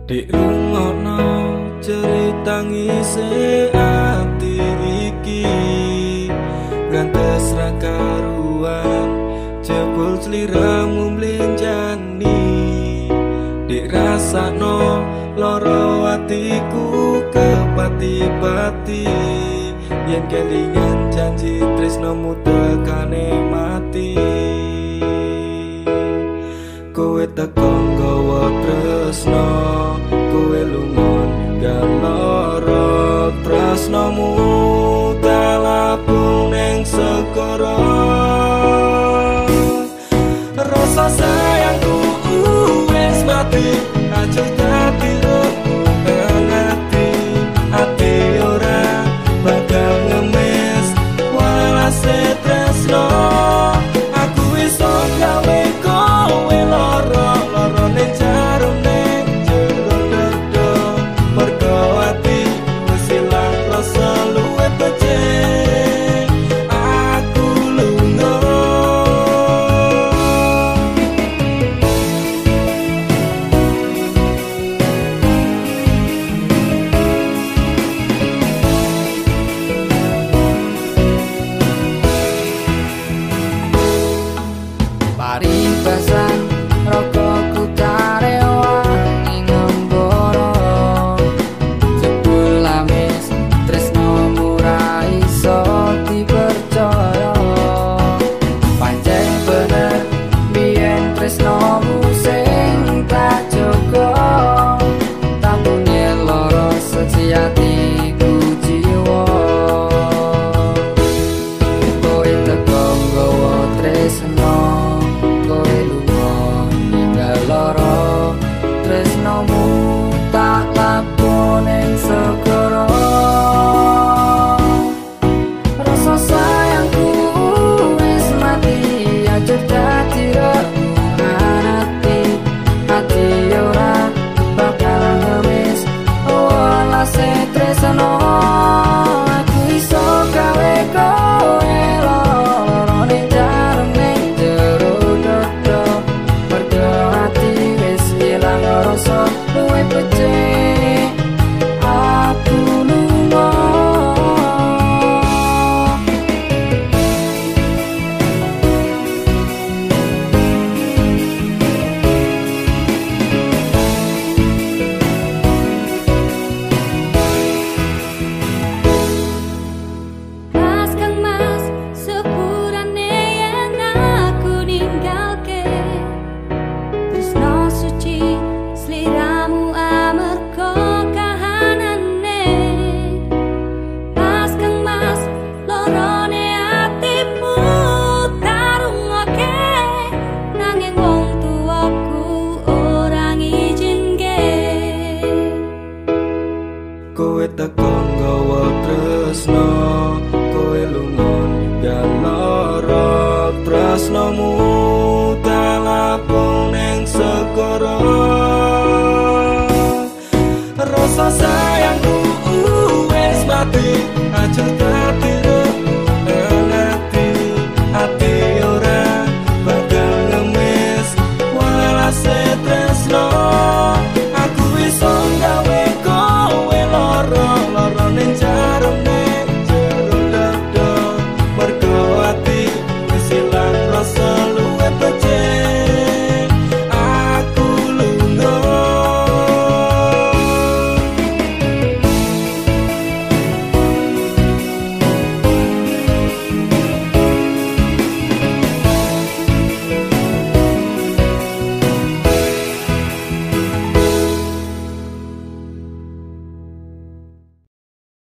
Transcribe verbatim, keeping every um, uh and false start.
Dirungokno cerita ngisi ati iki, ngantes ra karuan jebul sliramu mlenjani. Dirasakno loro atiku kepati-pati, yen kelingan janji tresnomu tekane mati. Kowe teko nggawa tresno, kowe lungon galoro, tresnomu talapung neng segara. Rasa sayangku wis mati, aja dadi rebutan ati. Ati ora bakal ngemis walase tresno. Aku iso gawe kowe lara, lara ning jero ning jero dada. Mergo ati wis ilang rasa luwih becik. Aku lunga paribasan rokoku tarewangi ngemboro, jebul lamis tresnomu ra iso dipercaya. Pancen bener biyen tresnomu sing tak jaga, tampune lara sejatiku jiwa. Kowe teko nggawa tresno, kowe lunga ninggal lara, tresnomu tak lapun ing segara. Rasa sayangku wis mati, aja dadi rebutan ati. Ati ora bakal ngemis walase tresno. Aku iso gawe kowe lara ning jarem ning jero dada. Mergo ati wis ilang rasa luwih becik. Aku lunga Mas Kang Mas, sepurane yen aku ninggalke tresno suci sliramu amarga kahanane. Mas Kang Mas, lorone atimu tarungoke, nanging wong tuaku ora ngizinke. Kowe teko nggawa tresno, kowe lungon galoro, tresnomu talapung neng segara. Rasa sayangku wis mati,